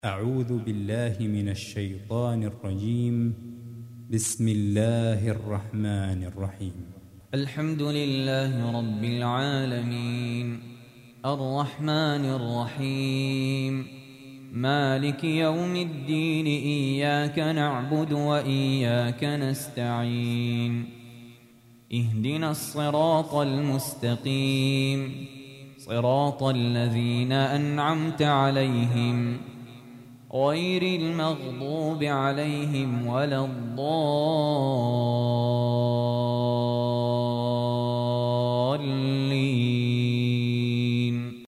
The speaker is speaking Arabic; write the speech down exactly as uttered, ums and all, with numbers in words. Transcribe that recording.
أعوذ بالله من الشيطان الرجيم. بسم الله الرحمن الرحيم. الحمد لله رب العالمين، الرحمن الرحيم، مالك يوم الدين. إياك نعبد وإياك نستعين، اهدنا الصراط المستقيم، صراط الذين أنعمت عليهم غير المغضوب عليهم ولا الضالين.